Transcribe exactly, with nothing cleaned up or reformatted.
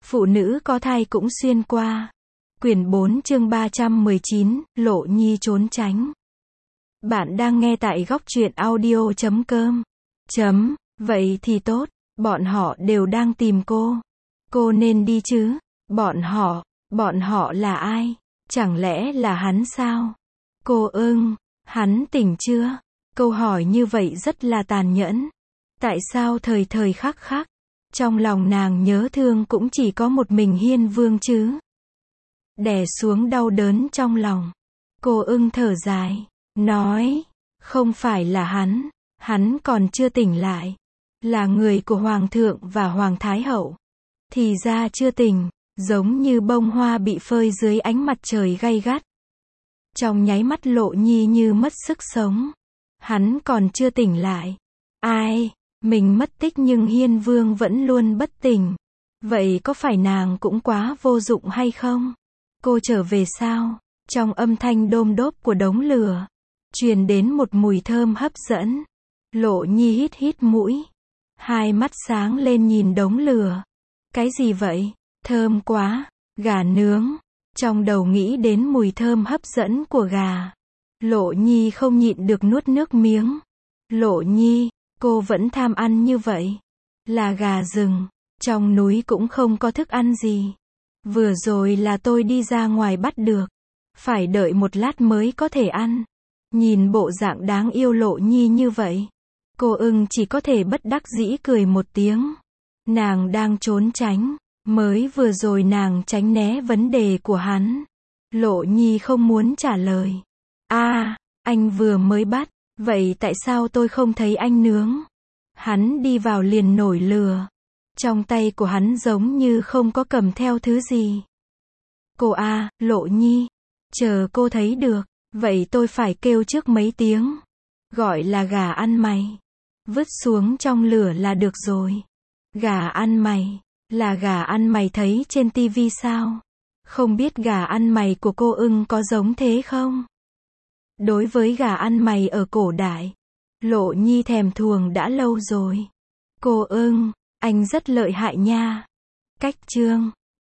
Phụ nữ có thai cũng xuyên qua. Quyển bốn chương ba trăm mười chín, Lộ Nhi trốn tránh. Bạn đang nghe tại góc truyện audio chấm com. Chấm, vậy thì tốt, bọn họ đều đang tìm cô. Cô nên đi chứ. Bọn họ, bọn họ là ai? Chẳng lẽ là hắn sao? Cô ưng, hắn tỉnh chưa? Câu hỏi như vậy rất là tàn nhẫn. Tại sao thời thời khắc khắc, trong lòng nàng nhớ thương cũng chỉ có một mình Hiên Vương chứ? Đè xuống đau đớn trong lòng, cô ưng thở dài, nói, không phải là hắn, hắn còn chưa tỉnh lại. Là người của Hoàng thượng và Hoàng Thái Hậu. Thì ra chưa tỉnh, giống như bông hoa bị phơi dưới ánh mặt trời gay gắt. Trong nháy mắt Lộ Nhi như mất sức sống. Hắn còn chưa tỉnh lại. Ai, mình mất tích nhưng Hiên Vương vẫn luôn bất tỉnh. Vậy có phải nàng cũng quá vô dụng hay không? Cô trở về sao? Trong âm thanh đôm đốp của đống lửa, truyền đến một mùi thơm hấp dẫn. Lộ Nhi hít hít mũi, hai mắt sáng lên nhìn đống lửa. Cái gì vậy? Thơm quá, gà nướng. Trong đầu nghĩ đến mùi thơm hấp dẫn của gà. Lộ Nhi không nhịn được nuốt nước miếng. Lộ Nhi, cô vẫn tham ăn như vậy. Là gà rừng, trong núi cũng không có thức ăn gì. Vừa rồi là tôi đi ra ngoài bắt được. Phải đợi một lát mới có thể ăn. Nhìn bộ dạng đáng yêu Lộ Nhi như vậy, cô ưng chỉ có thể bất đắc dĩ cười một tiếng. Nàng đang trốn tránh. Mới vừa rồi nàng tránh né vấn đề của hắn. Lộ Nhi không muốn trả lời. A, à, anh vừa mới bắt, vậy tại sao tôi không thấy anh nướng? Hắn đi vào liền nổi lửa. Trong tay của hắn giống như không có cầm theo thứ gì. Cô A, à, Lộ Nhi, chờ cô thấy được, vậy tôi phải kêu trước mấy tiếng. Gọi là gà ăn mày. Vứt xuống trong lửa là được rồi. Gà ăn mày. Là gà ăn mày thấy trên tivi sao? Không biết gà ăn mày của cô ưng có giống thế không? Đối với gà ăn mày ở cổ đại, Lộ Nhi thèm thuồng đã lâu rồi. Cô ưng, anh rất lợi hại nha. Cách chương